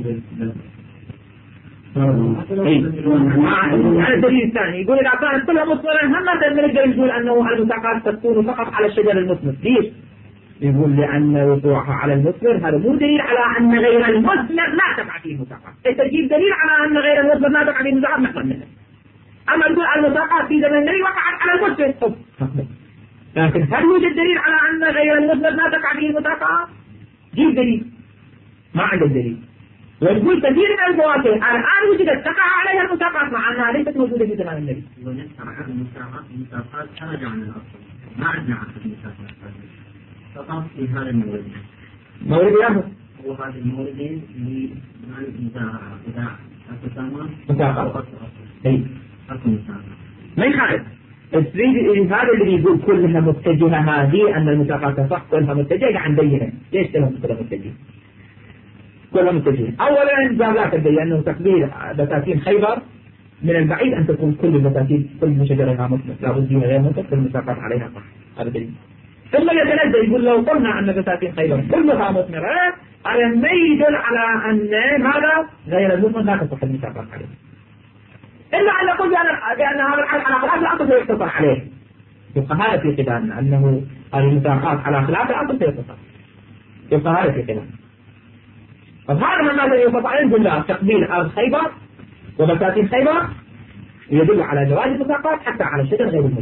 على الدليل الثاني يقول إذا كانت كلها مثمرة هم ما نقدر نقول أنه المساقات تكون فقط على الشجر المثمر. ليش؟ يقول لأن وقوعها على المثمر هذا مو دليل على أن غير المثمر لا تقع فيه مساقات. تجيب دليل على أن غير المثمر لا تقع فيه مساقات نحن منه. أما نقول المساقات في زمن النبي وقعت على المثمر، لكن هل يوجد دليل على أن غير المثمر لا تقع فيه مساقات؟ جيب دليل. ما عنده دليل. ويقول كثير من الفواكه الآن وجدت تقع عليها المساقات مع أنها ليست موجودة في زمان النبي. ونسمع عن المساقات المساقات خرج عن الأصل، ما عندنا عن المساقات فقط في هذا المورد. مورد ياهو هو هذا الموردين اللي إذا إذا أتسامى مساقات. أي أكو مساقات. ما يخالف. هذا اللي يقول كلها متجهة هذه أن المساقات صح كلها متجهة عن بينة. ليش كلها متجهة؟ كلها متجهة. أولا جابلات البيئة أنه تقبيل بساتين خيبر من البعيد أن تكون كل البساتين كل شجرها مثمر، لا بد من غير مثمر كل المساقات عليها صح. هذا دليل. ثم يتنزل يقول لو قلنا أن بساتين خيبر كلها مثمرات هذا ما يدل على أن ماذا غير المثمر لا تصح المساقات عليه. إلا أن نقول بأن هذا الحال على خلاف الأصل سيقتصر عليه. يبقى هذا في خلافنا أنه هذه المساقات على خلاف الأصل سيقتصر. يبقى هذا في خلافنا. طب هذا ماذا يستطيع يقول له تقبيل أرض خيبر وبساتين خيبر يدل على جواز المساقات حتى على الشجر غير المثمر.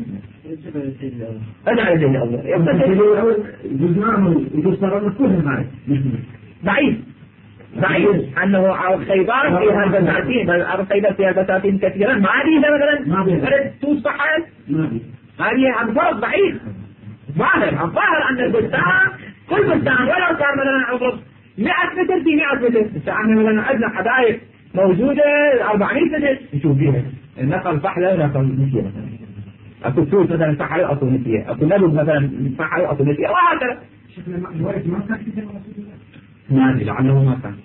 أنا على الدليل الأول جزء يقول صار كلهم معي ضعيف ضعيف أنه خيبر فيها البساتين أرض خيبر فيها البساتين كثيرا ما هذه مثلا أرد توصح هذه عن فرض ضعيف ظاهر الظاهر أن البستان كل بستان ولو كان مثلا عمره مئة متر في مئة متر احنا مثلا عندنا حدائق موجودة أربعمائة متر نشوف بيها النقل فحلة ونقل نسية مثلا أكو سور مثلا فحل أكو نسية أكو نبض مثلا فحل أكو نسية وهكذا ما أدري لعله ما كان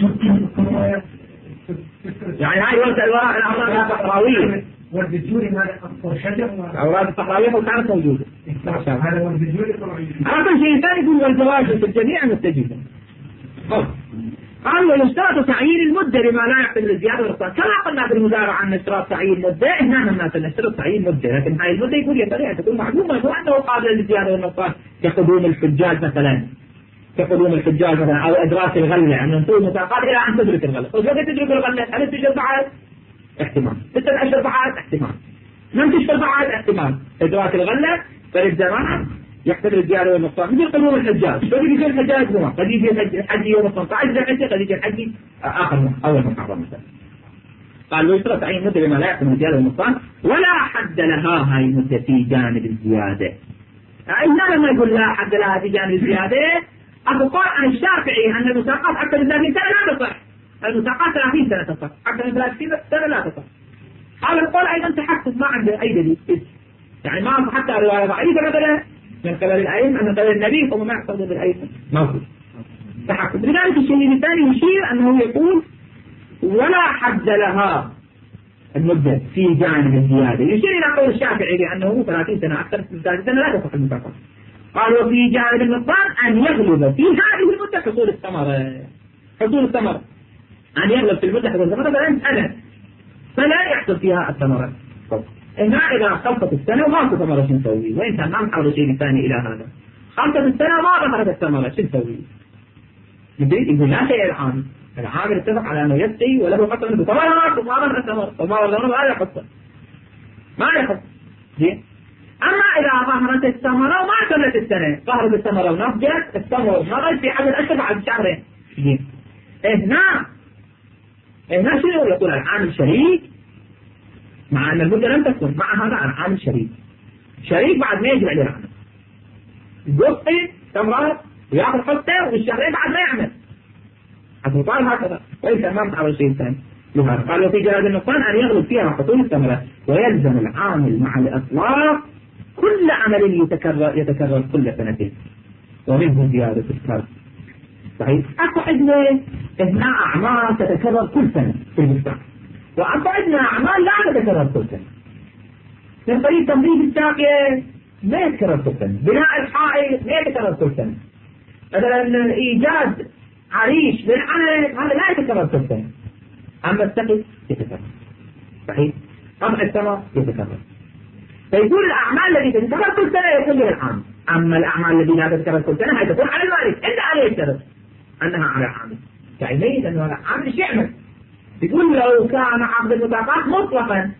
يعني هاي وقت الوراء الأوراق الصحراوية والبجوري هذا أكثر شجر الأوراق الصحراوية كانت موجودة هذا والبجوري على كل شيء ثاني يقول والزواج في الجميع مستجيبا قال ويشترط تعيين المدة بما لا يحتمل الزيادة والنقصان كما قلنا في المزارعة عن اشتراط تعيين مدة هنا الناس نشترط تعيين مدة لكن هاي المدة يقول يا تكون معلومة مو أنه قابل للزيادة والنقصان كقدوم الحجاج مثلا كقدوم الحجاج مثلا أو إدراك الغلة أن ننطوي مساقات إلى أن تدرك الغلة وإذا تدرك الغلة هل تشترط بعد احتمال ستة أشهر بعد احتمال لم تشترط بعد احتمال إدراك الغلة فالجماعة يحتمل الزيادة والنقصان مثل قدوم الحجاج قد يجي الحجاج هو قد يجي الحج يوم خمسة عشر ذي قد يجي الحج آخر أول محرم مثلا قال ويشترط تعيين مدة بما لا يحتمل الزيادة والنقصان ولا حد لها هاي المدة في جانب الزيادة إنما لما يقول لا حد لها في جانب الزيادة أبو قول عن الشافعي أن المساقات أكثر من ثلاثين سنة لا تصح المساقات ثلاثين سنة تصح أكثر من ثلاثين سنة لا تصح هذا القول أيضا تحسب ما عنده أي دليل يعني ما حتى رواية ضعيفة مثلا من قبل الأئمة من قبل النبي وما ما يقصد بالأئمة موجود تحكم لذلك الشيء الثاني يشير أنه يقول ولا حد لها المدة في جانب الزيادة يشير إلى قول الشافعي بأنه ثلاثين سنة أكثر من ثلاثين سنة لا تصح المساقات قال وفي جانب النقصان أن يغلب في هذه المدة حصول الثمرة حصول الثمرة أن يغلب في المدة حصول الثمرة مثلا سنة فلا يحصل فيها الثمرة هنا إذا خلصت السنة وما ثمرة شو نسوي وإن كان ما نحاول شيء ثاني إلى هذا خلصت السنة وما ظهرت الثمرة شو نسوي نريد يقول لا شيء العامل العامل اتفق على أنه يسقي وله حصة منه ثمرة وما ظهر الثمرة وما ظهر ما له حصة ما له حصة زين أما إذا ظهرت الثمرة وما كملت السنة ظهرت الثمرة ونضجت الثمرة ونضجت في عدد أشهر بعد شهرين زين هنا هنا شنو يقول العامل شريك مع أن المدة لم تكن مع هذا عامل شريك شريك بعد ما يجب عليه العمل يقصي تمرات ويأخذ حصته والشهرين بعد ما يعمل حتى قال هكذا وليس أمام على شيء ثاني لهذا قال وفي جهاز النقصان أن يغلب فيها حصول الثمرة ويلزم العامل مع الإطلاق كل عمل يتكرر يتكرر كل سنتين ومنه زيادة الكرر صحيح أكو عندنا هنا أعمال تتكرر كل سنة في المجتمع وأكو عندنا أعمال لا تتكرر كل سنة من طريق تنظيف الساقية ما يتكرر كل سنة بناء الحائط ما يتكرر كل سنة مثلا إيجاد عريش للعمل هذا لا يتكرر كل سنة أما السقي يتكرر صحيح قطع الثمر يتكرر فيكون الأعمال التي تتكرر كل سنة يكون لها العامل أما الأعمال التي لا تتكرر كل سنة هي تكون على المالك إلا عليه الشرط أنها على العامل يعني أنه العامل ايش يعمل يقول لو كان عقد المساقات مطلقا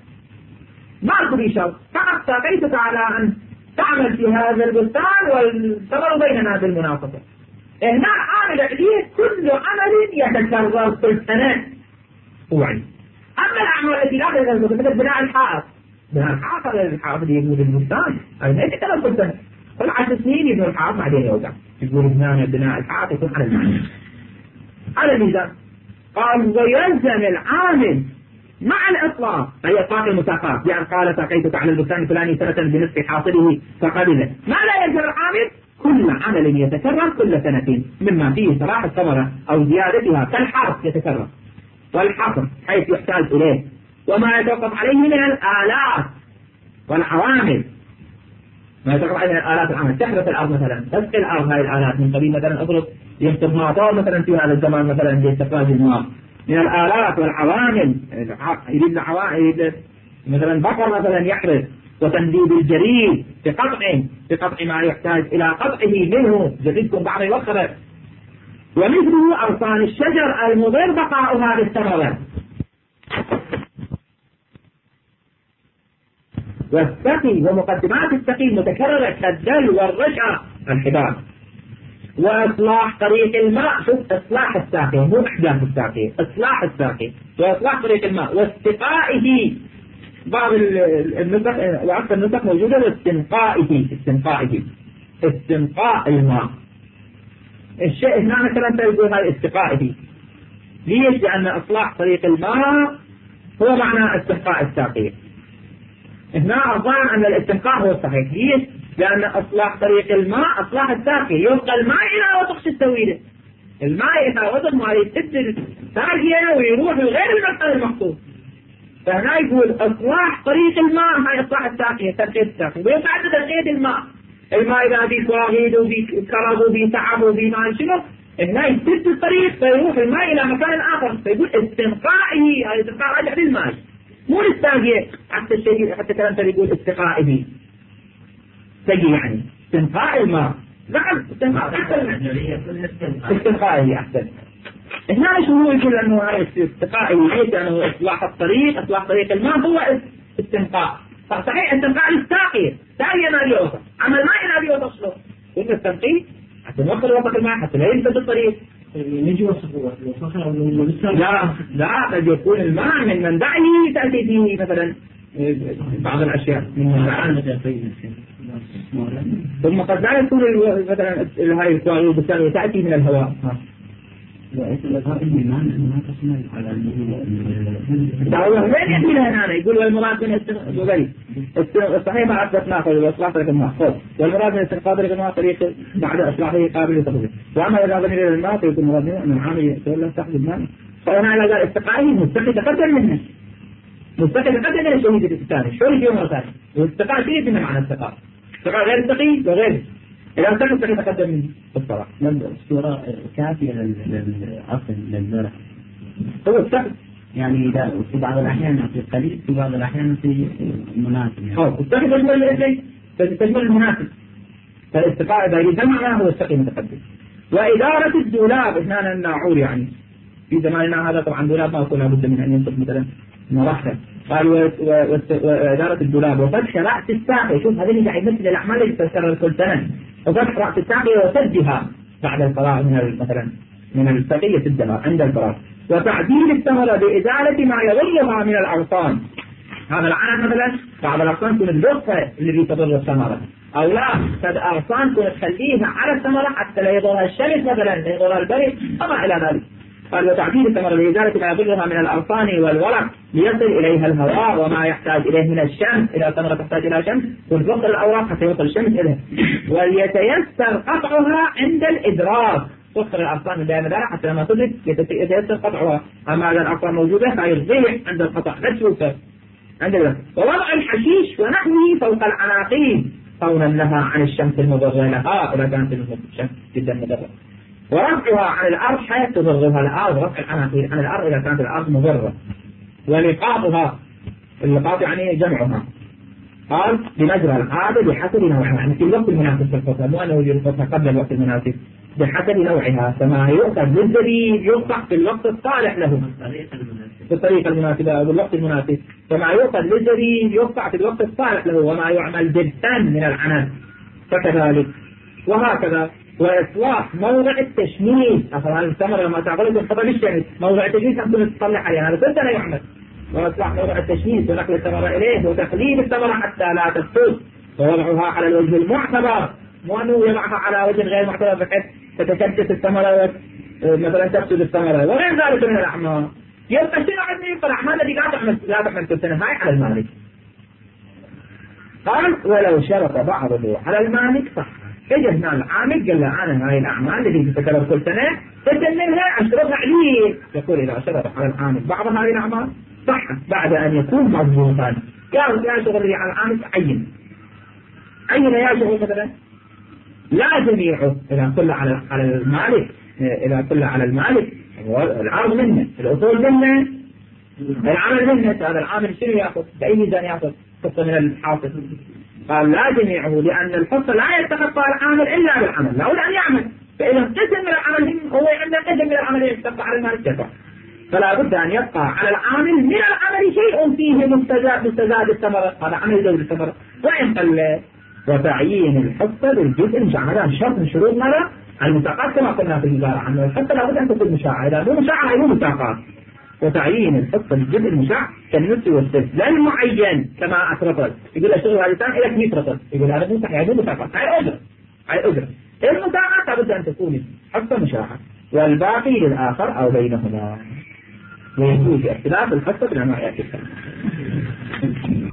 ما أركب شرط فقط ساقيتك على أن تعمل في هذا البستان والثمر بيننا بالمنافسة هنا عامل عليه كل عمل يتكرر كل سنة وعي أما الأعمال التي لا تتكرر مثل بناء الحائط بناء الحائط هذا الحائط اللي يبني بالبستان هذا ما يتكرر كل سنة كل عشر سنين يبنوا الحائط بعدين يوقع يقول بناء بناء الحائط يكون على المعنى على الميزان قال ويلزم العامل مع الإطلاق أي إطلاق المساقات يعني قال ساقيتك على البستان الفلاني سنة بنصف حاصله فقبله ما لا يلزم العامل كل عمل يتكرر كل سنة مما فيه صلاح الثمرة أو زيادتها كالحرث يتكرر والحصر حيث يحتاج إليه وما يتوقف عليه من الآلات والعوامل ما يتوقف عليه من الآلات والعوامل تحرث الأرض مثلا تسقي الأرض هذه الآلات من قبيل مثلا أضرب يمطر مطار مثلا في هذا الزمان مثلا لاستخراج الماء من الآلات والعوامل يريد العوامل مثلا بقر مثلا يحرث وتنديد الجريد بقطع بقطع ما يحتاج إلى قطعه منه جريدكم بعض يوخره ومثله أغصان الشجر المضر بقاء هذه الثمرة والسقي ومقدمات السقي متكررة كالدل والرجعة الحبال. وإصلاح طريق الماء، شوف إصلاح الساقي مو إحداث الساقي، إصلاح الساقي وإصلاح طريق الماء واستقائه. بعض النسخ وأكثر النسخ موجودة واستنقائه، استنقائه استنقاء الماء. الشيء هنا مثلا تقول هاي استقائه، ليش؟ لأن إصلاح طريق الماء هو معنى استنقاء الساقي. هنا أظن أن الاستنقاء هو الصحيح، ليش؟ لأن إصلاح طريق الماء إصلاح الساقي، يبقى الماء إلى وضع التسويده، الماء إلى وضع ما يتسد ساقيه ويروح لغير المكان المقصود. فهنا يقول إصلاح طريق الماء هاي إصلاح الساقية، ترقية الساقية، ويبعد ترقية الماء. الماء إذا بيه فواهيد وبيه كرب وبيه تعب وبيه ما شنو، هنا يسد الطريق فيروح الماء إلى مكان آخر، فيقول استنقائه، هاي استنقاء راجع للماء مو للساقية. حتى الشيء حتى كلام يقول استقائه سقي، يعني استنقاء الماء. نعم استنقاء استنقائه أحسن. هنا شو هو يقول أنه هاي استنقائه، ليش؟ لأنه إصلاح الطريق، إصلاح طريق الماء هو استنقاء. صحيح استنقاء للساقية، ساقية ما لي وصل، عمل ما إلى لي وصل شلون؟ قلنا التنقية حتى نوصل وسط الماء حتى لا ينفذ الطريق. نجي وسط لا لا قد يكون الماء من منبعه تأتي فيه مثلا بعض الأشياء من منبعه، ثم قد لا يكون مثلا هاي الكوارث بالتالي تأتي من الهواء. وين يأتي لها هنا؟ يقول والمراد من الصحيح ما أثبت ناخذ وإصلاح طريق الماء، والمراد من استنقاذ طريق الماء طريق بعد إصلاحه قابل للتطبيق. وأما إذا ظن إلى الماء فيكون المراد منه أن العامل يتولى تحت الماء. فهنا إذا قال استقائه مستقي تقدم منه، مستقي تقدم من الشهيد الثاني، شو اللي يوم الثاني؟ والاستقاء شيء من معنى الاستقاء، استقاء غير استقي وغير إذا استقي استقي تقدم منه بالصراحة. الصورة كافية للأصل للزرع هو السقي، يعني إذا في بعض الأحيان في قليل في بعض الأحيان في مناسب يعني. أو السقي تشمل الإيدين تشمل المناسب، فالاستقاء إذا يريد معناه هو السقي متقدم. وإدارة الدولاب هنا الناعور، يعني في زماننا هذا طبعا دولاب ما يكون لابد من أن ينصب مثلا مرحلة. قال وإدارة الدولاب وفتح رأس الساقي، شوف هذه اللي قاعد يمثل الأعمال اللي تتكرر كل سنة، وفتح رأس الساقي وسدها بعد الفراغ من مثلا من السقي سدها عند الفراغ. وتعديل الثمرة بإزالة ما يضرها من الأغصان، هذا العنب مثلا بعض الأغصان تكون الجثة اللي تضر الثمرة، أو لا قد أغصان تكون تخليها على الثمرة حتى لا يضرها الشمس مثلا، لا يضرها البرد وما إلى ذلك. قال وتعديل الثمرة بإزالة ما يضرها من الأغصان والورق ليصل إليها الهواء وما يحتاج إليه من الشمس، إذا الثمرة تحتاج إلى شمس تنفصل الأوراق حتى يوصل الشمس إليها. وليتيسر قطعها عند الإدراك، تخر الأغصان من دائما ذلك حتى لما تدرك يتيسر قطعها. أما إذا الأغصان موجودة فيرضيح عند القطع لا تشوفه عند الوقت. ووضع الحشيش ونحوه فوق العناقيد صونا لها عن الشمس المضرة لها إذا كانت الشمس جدا مضرة، ورفعها عن الأرض حيث تضرها الأرض، رفع العناقيد عن الأرض إذا كانت الأرض مضرة. ولقاطها، اللقاط يعني جمعها، قال بمجرى العادة بحسب نوعها، يعني في الوقت المناسب في الفترة، مو أنه يجي الفترة قبل الوقت المناسب، بحسب نوعها. فما يؤخذ للزبيب يقطع في الوقت الصالح له في الطريقة المناسبة أو بالوقت المناسب، فما يؤخذ للزبيب يقطع في الوقت الصالح له، وما يعمل بالثن من العنب فكذلك. وهكذا وإصلاح موضع التشميس، أصلا الثمرة لما تعقلت الخطأ بالشمس موضع التشميس أنتم تصلح عليه، هذا كل سنة يعمل. وإصلاح موضع التشميس ونقل الثمرة إليه وتقليل الثمرة حتى لا تفسد، ووضعها على الوجه المعتبر، مو أنه يضعها على وجه غير معتبر بحيث تتكدس الثمرة مثلا تفسد الثمرة وغير ذلك من الأعمال. يبقى شنو عندنا؟ يبقى الأعمال التي لا تعمل لا تعمل كل سنة هاي على المالك. قال ولو شرط بعضه على المالك صح. اجى هنا العامل قال له انا هاي الاعمال اللي تتكرر كل سنه تسلمها اشترطها عليه. يقول اذا شرط على العامل بعض هذه الاعمال صح بعد ان يكون مضبوطا. قال يا شغل اللي على العامل عين عين يا شغل مثلا لا جميعه اذا كله على على المالك، اذا كله على المالك العرض منه الاصول منه العمل منه. هذا العامل شنو ياخذ؟ باي ميزان ياخذ؟ قصه من الحاصل. قال لا جميعه لأن الحصة لا يتخطى العامل إلا بالعمل، لا بد أن يعمل. فإذا قسم من العمل هو عند قسم من العمل يتبقى على المال الشفع، فلا بد أن يبقى على العامل من العمل شيء فيه بمستزاد الثمرة، هذا عمل يزود الثمرة وإن قل. وتعيين الحصة للجزء المشاع، هذا شرط من شروط ماذا؟ المساقات كما قلنا في الإدارة عنه، الحصة لابد أن تكون مشاعة، إذا مو مشاعة مو مساقات. وتعيين الحصة للجزء المشاع كالنصف والثلث، لا المعين كما أسرطت، يقول أشتغل هذه السنة إلى مئة رطل، يقول هذا مو يعني مو مساقات، هاي أجر، هاي أجر. المساقات لابد أن تكون حصة مشاعة، والباقي للآخر أو بينهما، ويجوز اختلاف الحصة بين ما يأتي.